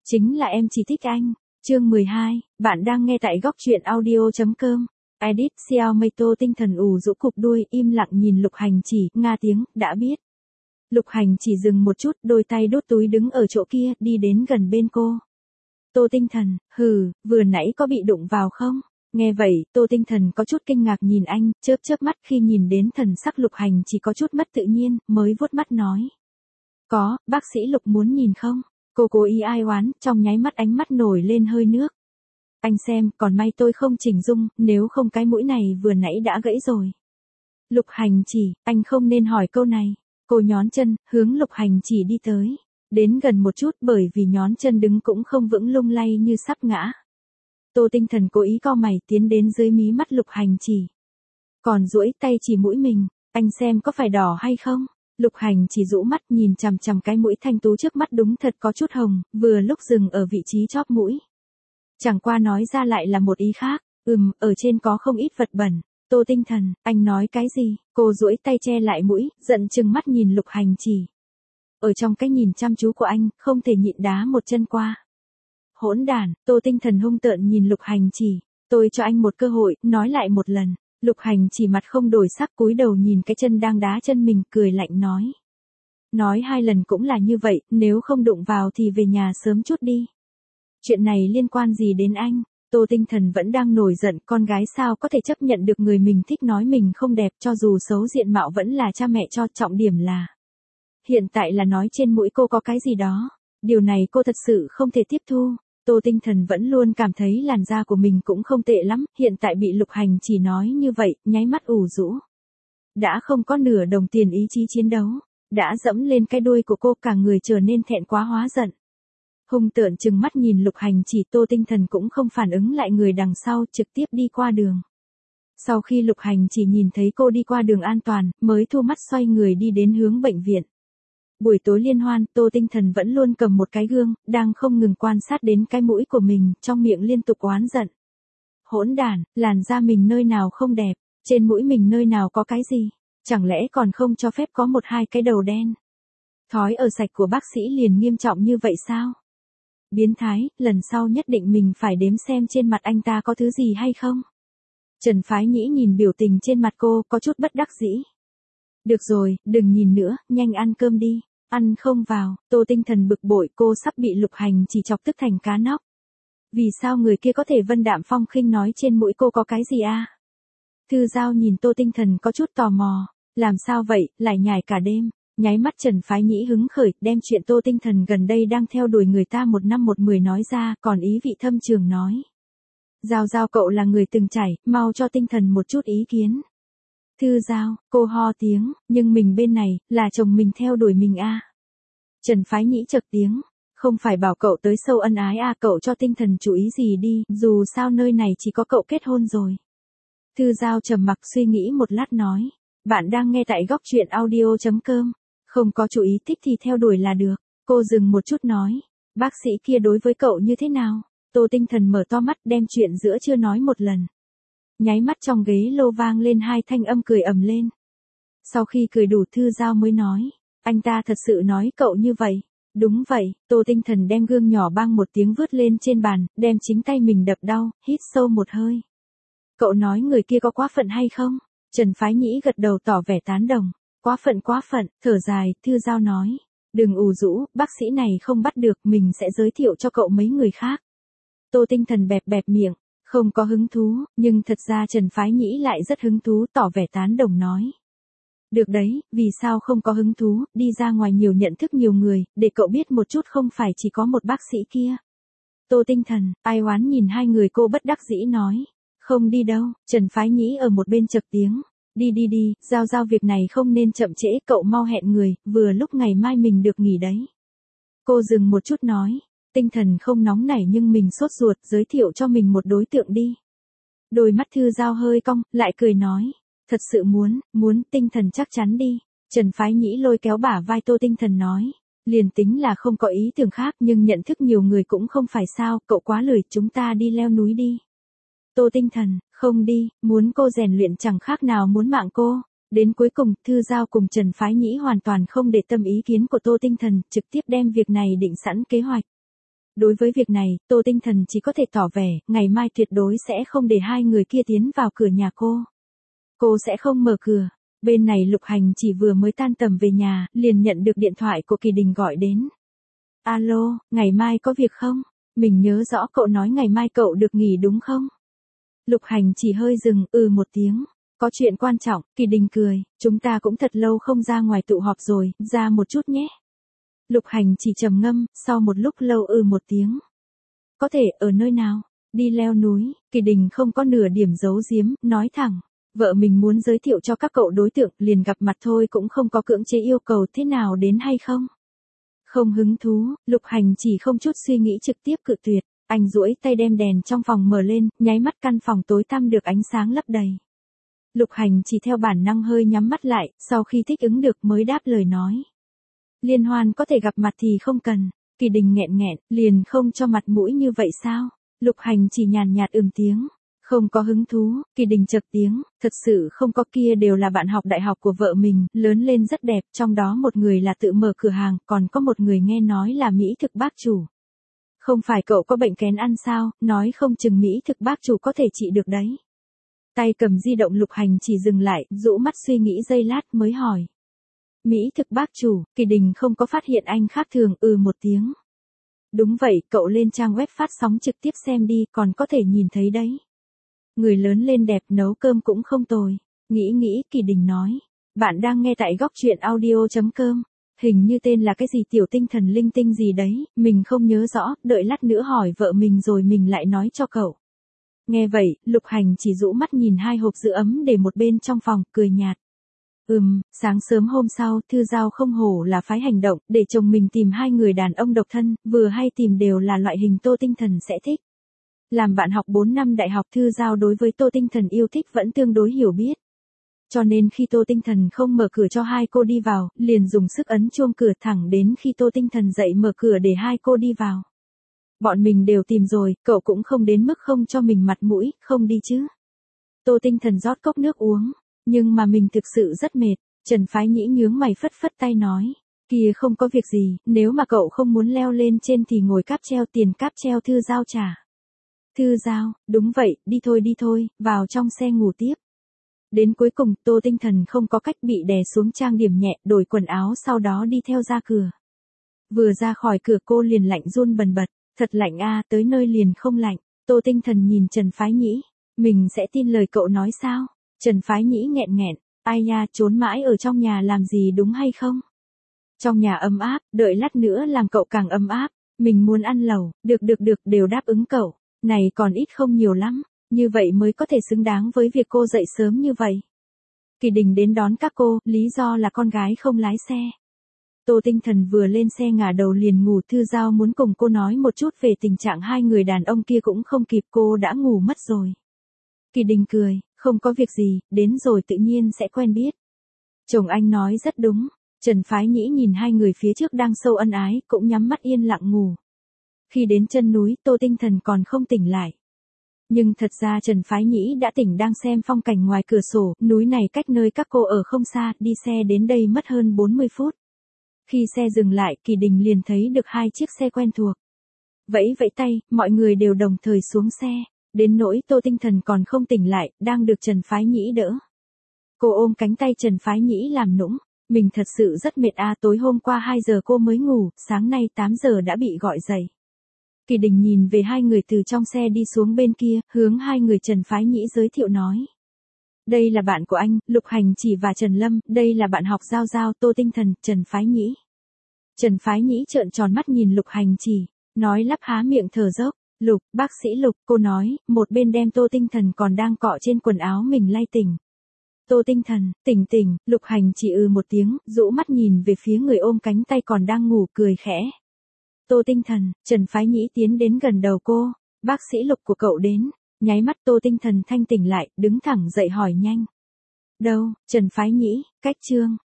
Chính là em chỉ thích anh. Chương 12, bạn đang nghe tại góc truyện audio.com. Edit Xiao Tô tinh thần ù rũ cụp đuôi im lặng nhìn Lục Hành Chỉ, nga tiếng, đã biết. Lục Hành Chỉ dừng một chút, đôi tay đốt túi đứng ở chỗ kia, đi đến gần bên cô. Tô Tinh Thần, vừa nãy có bị đụng vào không? Nghe vậy, Tô Tinh Thần có chút kinh ngạc nhìn anh, chớp mắt khi nhìn đến thần sắc Lục Hành Chỉ có chút mất tự nhiên, mới vuốt mắt nói. Có, bác sĩ Lục muốn nhìn không? Cô cố ý ai oán, trong nháy mắt ánh mắt nổi lên hơi nước. Anh xem, còn may tôi không chỉnh dung, nếu không cái mũi này vừa nãy đã gãy rồi. Lục Hành Chỉ, anh không nên hỏi câu này. Cô nhón chân, hướng Lục Hành Chỉ đi tới. Đến gần một chút bởi vì nhón chân đứng cũng không vững lung lay như sắp ngã. Tô Tinh Thần cố ý co mày tiến đến dưới mí mắt Lục Hành Chỉ. Còn duỗi tay chỉ mũi mình, anh xem có phải đỏ hay không? Lục Hành Chỉ rũ mắt nhìn chằm chằm cái mũi thanh tú trước mắt đúng thật có chút hồng, vừa lúc dừng ở vị trí chóp mũi. Chẳng qua nói ra lại là một ý khác, ở trên có không ít vật bẩn. Tô Tinh Thần, anh nói cái gì? Cô duỗi tay che lại mũi, giận chừng mắt nhìn Lục Hành Chỉ. Ở trong cái nhìn chăm chú của anh, không thể nhịn đá một chân qua. Hỗn đản, Tô Tinh Thần hung tợn nhìn Lục Hành Chỉ. Tôi cho anh một cơ hội, nói lại một lần. Lục Hành Chỉ mặt không đổi sắc cúi đầu nhìn cái chân đang đá chân mình, cười lạnh nói. Nói 2 lần cũng là như vậy, nếu không đụng vào thì về nhà sớm chút đi. Chuyện này liên quan gì đến anh? Tô Tinh Thần vẫn đang nổi giận, con gái sao có thể chấp nhận được người mình thích nói mình không đẹp, cho dù xấu diện mạo vẫn là cha mẹ cho, trọng điểm là. Hiện tại là nói trên mũi cô có cái gì đó. Điều này cô thật sự không thể tiếp thu. Tô Tinh Thần vẫn luôn cảm thấy làn da của mình cũng không tệ lắm, hiện tại bị Lục Hành Chỉ nói như vậy, nháy mắt ủ rũ. Đã không có nửa đồng tiền ý chí chiến đấu, đã dẫm lên cái đuôi của cô, cả người trở nên thẹn quá hóa giận. Hung tợn trừng mắt nhìn Lục Hành Chỉ, Tô Tinh Thần cũng không phản ứng lại người đằng sau, trực tiếp đi qua đường. Sau khi Lục Hành Chỉ nhìn thấy cô đi qua đường an toàn, mới thu mắt xoay người đi đến hướng bệnh viện. Buổi tối liên hoan, Tô Tinh Thần vẫn luôn cầm một cái gương, đang không ngừng quan sát đến cái mũi của mình, trong miệng liên tục oán giận. Hỗn đản, làn da mình nơi nào không đẹp, trên mũi mình nơi nào có cái gì, chẳng lẽ còn không cho phép có 1-2 cái đầu đen. Thói ở sạch của bác sĩ liền nghiêm trọng như vậy sao? Biến thái, lần sau nhất định mình phải đếm xem trên mặt anh ta có thứ gì hay không. Trần Phái Nhĩ nhìn biểu tình trên mặt cô, có chút bất đắc dĩ. Được rồi, đừng nhìn nữa, nhanh ăn cơm đi. Ăn không vào, Tô Tinh Thần bực bội, cô sắp bị Lục Hành Chỉ chọc tức thành cá nóc. Vì sao người kia có thể vân đạm phong khinh nói trên mũi cô có cái gì à? Thư Giao nhìn Tô Tinh Thần có chút tò mò. Làm sao vậy, lại nhải cả đêm. Nháy mắt Trần Phái Nhĩ hứng khởi, đem chuyện Tô Tinh Thần gần đây đang theo đuổi người ta 1 năm 1 10 nói ra, còn ý vị thâm trường nói. Giao cậu là người từng trải, mau cho Tinh Thần một chút ý kiến. Thư Giao, cô ho tiếng, nhưng mình bên này, là chồng mình theo đuổi mình à. Trần Phái Nhĩ chậc tiếng, không phải bảo cậu tới sâu ân ái à, cậu cho Tinh Thần chú ý gì đi, dù sao nơi này chỉ có cậu kết hôn rồi. Thư Giao trầm mặc suy nghĩ một lát nói, bạn đang nghe tại góc truyện audio.com, không có chú ý thích thì theo đuổi là được. Cô dừng một chút nói, bác sĩ kia đối với cậu như thế nào? Tô Tinh Thần mở to mắt đem chuyện giữa chưa nói một lần. Nháy mắt trong ghế lô vang lên 2 thanh âm cười ầm lên. Sau khi cười đủ Thư Giao mới nói, anh ta thật sự nói cậu như vậy. Đúng vậy, Tô Tinh Thần đem gương nhỏ bang một tiếng vứt lên trên bàn, đem chính tay mình đập đau, hít sâu một hơi. Cậu nói người kia có quá phận hay không? Trần Phái Nhĩ gật đầu tỏ vẻ tán đồng. Quá phận, thở dài, Thư Giao nói. Đừng ù rũ, bác sĩ này không bắt được, mình sẽ giới thiệu cho cậu mấy người khác. Tô Tinh Thần bẹp miệng. Không có hứng thú, nhưng thật ra Trần Phái Nhĩ lại rất hứng thú, tỏ vẻ tán đồng nói. Được đấy, vì sao không có hứng thú, đi ra ngoài nhiều nhận thức nhiều người, để cậu biết một chút không phải chỉ có một bác sĩ kia. Tô Tinh Thần, ai oán nhìn 2 người cô bất đắc dĩ nói. Không đi đâu, Trần Phái Nhĩ ở một bên chậc tiếng. Đi, Giao việc này không nên chậm trễ, cậu mau hẹn người, vừa lúc ngày mai mình được nghỉ đấy. Cô dừng một chút nói. Tinh Thần không nóng nảy nhưng mình sốt ruột, giới thiệu cho mình một đối tượng đi. Đôi mắt Thư Giao hơi cong, lại cười nói. Thật sự muốn, Tinh Thần chắc chắn đi. Trần Phái Nhĩ lôi kéo bả vai Tô Tinh Thần nói. Liền tính là không có ý tưởng khác nhưng nhận thức nhiều người cũng không phải sao, cậu quá lười, chúng ta đi leo núi đi. Tô Tinh Thần, không đi, muốn cô rèn luyện chẳng khác nào muốn mạng cô. Đến cuối cùng, Thư Giao cùng Trần Phái Nhĩ hoàn toàn không để tâm ý kiến của Tô Tinh Thần, trực tiếp đem việc này định sẵn kế hoạch. Đối với việc này, Tô Tinh Thần chỉ có thể tỏ vẻ, ngày mai tuyệt đối sẽ không để hai người kia tiến vào cửa nhà cô. Cô sẽ không mở cửa. Bên này Lục Hành chỉ vừa mới tan tầm về nhà, liền nhận được điện thoại của Kỳ Đình gọi đến. Alo, ngày mai có việc không? Mình nhớ rõ cậu nói ngày mai cậu được nghỉ đúng không? Lục Hành chỉ hơi dừng, một tiếng. Có chuyện quan trọng, Kỳ Đình cười, chúng ta cũng thật lâu không ra ngoài tụ họp rồi, ra một chút nhé. Lục Hành chỉ trầm ngâm, sau một lúc lâu một tiếng. Có thể ở nơi nào? Đi leo núi, Kỳ Đình không có nửa điểm giấu giếm, nói thẳng. Vợ mình muốn giới thiệu cho các cậu đối tượng, liền gặp mặt thôi cũng không có cưỡng chế yêu cầu thế nào đến hay không. Không hứng thú, Lục Hành chỉ không chút suy nghĩ trực tiếp cự tuyệt, anh duỗi tay đem đèn trong phòng mở lên, nháy mắt căn phòng tối tăm được ánh sáng lấp đầy. Lục Hành chỉ theo bản năng hơi nhắm mắt lại, sau khi thích ứng được mới đáp lời nói. Liên hoan có thể gặp mặt thì không cần, Kỳ Đình nghẹn nghẹn, liền không cho mặt mũi như vậy sao? Lục Hành chỉ nhàn nhạt tiếng. Không có hứng thú, Kỳ Đình chậc tiếng, thật sự không có, kia đều là bạn học đại học của vợ mình, lớn lên rất đẹp, trong đó một người là tự mở cửa hàng, còn có một người nghe nói là mỹ thực bác chủ. Không phải cậu có bệnh kén ăn sao, nói không chừng mỹ thực bác chủ có thể trị được đấy. Tay cầm di động Lục Hành chỉ dừng lại, rũ mắt suy nghĩ giây lát mới hỏi. Mỹ thực bác chủ, Kỳ Đình không có phát hiện anh khác thường, một tiếng. Đúng vậy, cậu lên trang web phát sóng trực tiếp xem đi, còn có thể nhìn thấy đấy. Người lớn lên đẹp, nấu cơm cũng không tồi. Nghĩ, Kỳ Đình nói. Bạn đang nghe tại góc truyện audio.com. Hình như tên là cái gì tiểu tinh thần linh tinh gì đấy, mình không nhớ rõ, đợi lát nữa hỏi vợ mình rồi mình lại nói cho cậu. Nghe vậy, Lục Hành chỉ rũ mắt nhìn hai hộp giữ ấm để một bên trong phòng, cười nhạt. Sáng sớm hôm sau, Thư Giao không hổ là phái hành động, để chồng mình tìm hai người đàn ông độc thân, vừa hay tìm đều là loại hình Tô Tinh Thần sẽ thích. Làm bạn học 4 năm đại học, Thư Giao đối với Tô Tinh Thần yêu thích vẫn tương đối hiểu biết. Cho nên khi Tô Tinh Thần không mở cửa cho hai cô đi vào, liền dùng sức ấn chuông cửa thẳng đến khi Tô Tinh Thần dậy mở cửa để hai cô đi vào. Bọn mình đều tìm rồi, cậu cũng không đến mức không cho mình mặt mũi, không đi chứ. Tô Tinh Thần rót cốc nước uống, nhưng mà mình thực sự rất mệt. Trần Phái Nhĩ nhướng mày phất phất tay nói, kia không có việc gì, nếu mà cậu không muốn leo lên trên thì ngồi cáp treo, tiền cáp treo Thư Giao trả. Thư Giao, đúng vậy, đi thôi, vào trong xe ngủ tiếp. Đến cuối cùng, Tô Tinh Thần không có cách bị đè xuống, trang điểm nhẹ, đổi quần áo sau đó đi theo ra cửa. Vừa ra khỏi cửa cô liền lạnh run bần bật, thật lạnh a, tới nơi liền không lạnh. Tô Tinh Thần nhìn Trần Phái Nhĩ, mình sẽ tin lời cậu nói sao? Trần Phái Nhĩ nghẹn nghẹn, ai nha, trốn mãi ở trong nhà làm gì đúng hay không? Trong nhà ấm áp, đợi lát nữa làm cậu càng ấm áp, mình muốn ăn lẩu, được, đều đáp ứng cậu. Này còn ít không nhiều lắm, như vậy mới có thể xứng đáng với việc cô dậy sớm như vậy. Kỳ Đình đến đón các cô, lý do là con gái không lái xe. Tô Tinh Thần vừa lên xe ngả đầu liền ngủ, Thư Giao muốn cùng cô nói một chút về tình trạng hai người đàn ông kia cũng không kịp, cô đã ngủ mất rồi. Kỳ Đình cười, không có việc gì, đến rồi tự nhiên sẽ quen biết. Chồng anh nói rất đúng. Trần Phái Nhĩ nhìn hai người phía trước đang sâu ân ái, cũng nhắm mắt yên lặng ngủ. Khi đến chân núi, Tô Tinh Thần còn không tỉnh lại. Nhưng thật ra Trần Phái Nhĩ đã tỉnh, đang xem phong cảnh ngoài cửa sổ, núi này cách nơi các cô ở không xa, đi xe đến đây mất hơn 40 phút. Khi xe dừng lại, Kỳ Đình liền thấy được hai chiếc xe quen thuộc. Vẫy tay, mọi người đều đồng thời xuống xe, đến nỗi Tô Tinh Thần còn không tỉnh lại, đang được Trần Phái Nhĩ đỡ. Cô ôm cánh tay Trần Phái Nhĩ làm nũng, mình thật sự rất mệt tối hôm qua 2 giờ cô mới ngủ, sáng nay 8 giờ đã bị gọi dậy. Kỳ Đình nhìn về hai người từ trong xe đi xuống bên kia, hướng hai người Trần Phái Nhĩ giới thiệu nói. Đây là bạn của anh, Lục Hành Chỉ và Trần Lâm, đây là bạn học Giao, Tô Tinh Thần, Trần Phái Nhĩ. Trần Phái Nhĩ trợn tròn mắt nhìn Lục Hành Chỉ, nói lắp há miệng thở dốc, Lục, bác sĩ Lục, cô nói, một bên đem Tô Tinh Thần còn đang cọ trên quần áo mình lay tỉnh. Tô Tinh Thần, tỉnh, Lục Hành Chỉ một tiếng, rũ mắt nhìn về phía người ôm cánh tay còn đang ngủ, cười khẽ. Tô Tinh Thần, Trần Phái Nhĩ tiến đến gần đầu cô, bác sĩ Lục của cậu đến, nháy mắt Tô Tinh Thần thanh tỉnh lại, đứng thẳng dậy hỏi nhanh. Đâu, Trần Phái Nhĩ, cách chương.